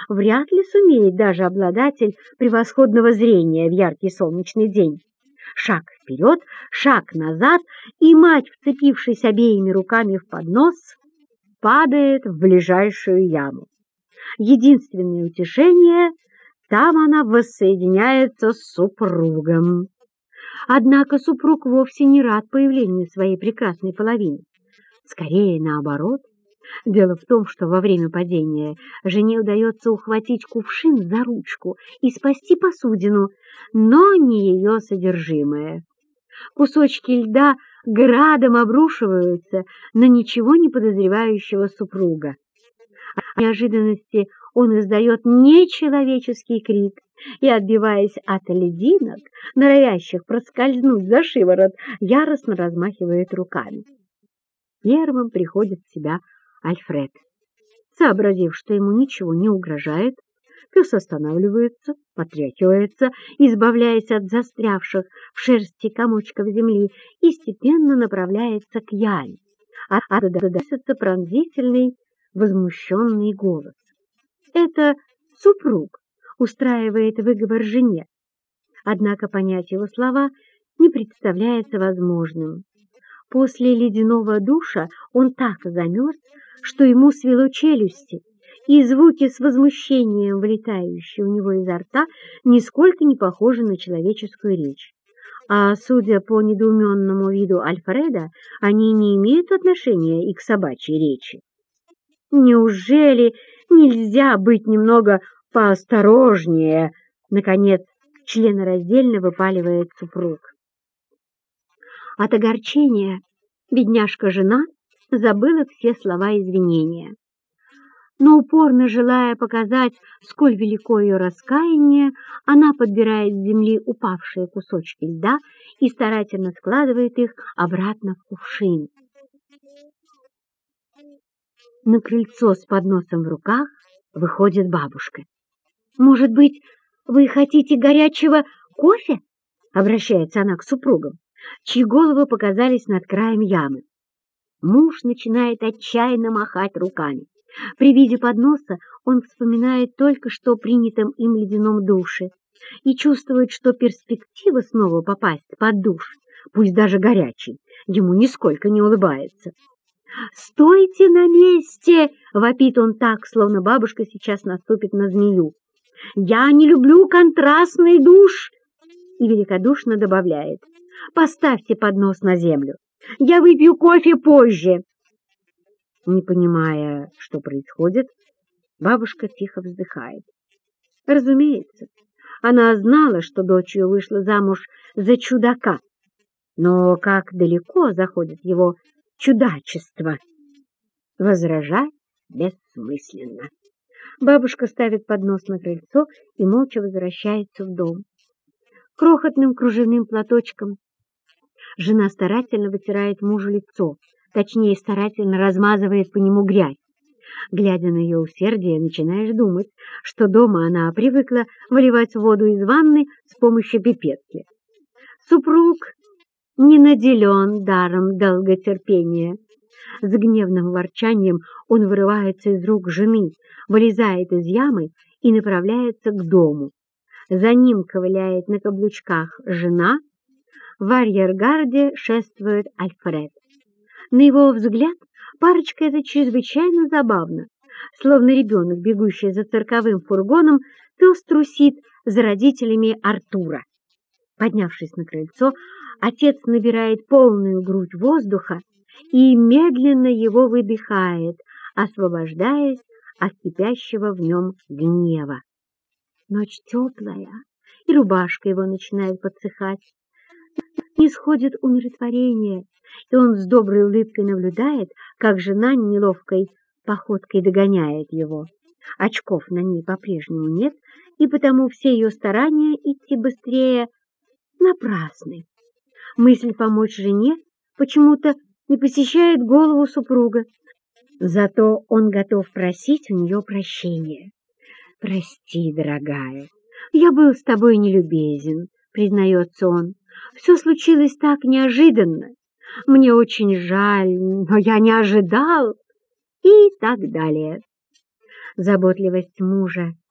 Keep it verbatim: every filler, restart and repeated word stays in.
вряд ли сумеет даже обладатель превосходного зрения в яркий солнечный день. Шаг вперед, шаг назад, и мать, вцепившись обеими руками в поднос, падает в ближайшую яму. Единственное утешение — там она воссоединяется с супругом. Однако супруг вовсе не рад появлению своей прекрасной половины. Скорее наоборот. Дело в том, что во время падения жене удается ухватить кувшин за ручку и спасти посудину, но не ее содержимое. Кусочки льда градом обрушиваются на ничего не подозревающего супруга. От неожиданности он издает нечеловеческий крик и, отбиваясь от льдинок, норовящих проскользнуть за шиворот, яростно размахивает руками. Первым приходит в себя Альфред. Сообразив, что ему ничего не угрожает, пес останавливается, потряхивается, избавляясь от застрявших в шерсти комочков земли, и степенно направляется к яме. Оттуда доносится пронзительный, возмущенный голос. Это супруг устраивает выговор жене, однако понять его слова не представляется возможным. После ледяного душа он так замерз, что ему свело челюсти, и звуки с возмущением, вылетающие у него изо рта, нисколько не похожи на человеческую речь. А судя по недоуменному виду Альфреда, они не имеют отношения и к собачьей речи. «Неужели нельзя быть немного поосторожнее?» — наконец членораздельно выпаливает супруг. От огорчения бедняжка-жена забыла все слова извинения. Но упорно желая показать, сколь велико ее раскаяние, она подбирает с земли упавшие кусочки льда и старательно складывает их обратно в кувшин. На крыльцо с подносом в руках выходит бабушка. «Может быть, вы хотите горячего кофе?» — обращается она к супругам, чьи головы показались над краем ямы. Муж начинает отчаянно махать руками. При виде подноса он вспоминает только что принятом им ледяном душе и чувствует, что перспектива снова попасть под душ, пусть даже горячий, ему нисколько не улыбается. «Стойте на месте!» — вопит он так, словно бабушка сейчас наступит на змею. «Я не люблю контрастный душ!» И великодушно добавляет: «Поставьте поднос на землю, я выпью кофе позже». Не понимая, что происходит, бабушка тихо вздыхает. Разумеется, она знала, что дочь ее вышла замуж за чудака, но как далеко заходит его чудачество? Возражать бессмысленно. Бабушка ставит поднос на крыльцо и молча возвращается в дом. Крохотным кружевным платочком жена старательно вытирает мужу лицо, точнее, старательно размазывает по нему грязь. Глядя на ее усердие, начинаешь думать, что дома она привыкла выливать воду из ванны с помощью пипетки. Супруг не наделен даром долготерпения. С гневным ворчанием он вырывается из рук жены, вылезает из ямы и направляется к дому. За ним ковыляет на каблучках жена, в арьергарде шествует Альфред. На его взгляд, парочка эта чрезвычайно забавна. Словно ребенок, бегущий за цирковым фургоном, пес трусит за родителями Артура. Поднявшись на крыльцо, отец набирает полную грудь воздуха и медленно его выдыхает, освобождаясь от кипящего в нем гнева. Ночь теплая, и рубашка его начинает подсыхать. Не сходит умиротворение, и он с доброй улыбкой наблюдает, как жена неловкой походкой догоняет его. Очков на ней по-прежнему нет, и потому все ее старания идти быстрее напрасны. Мысль помочь жене почему-то не посещает голову супруга. Зато он готов просить у нее прощения. «Прости, дорогая, я был с тобой нелюбезен», — признается он. «Все случилось так неожиданно. Мне очень жаль, но я не ожидал». И так далее. Заботливость мужа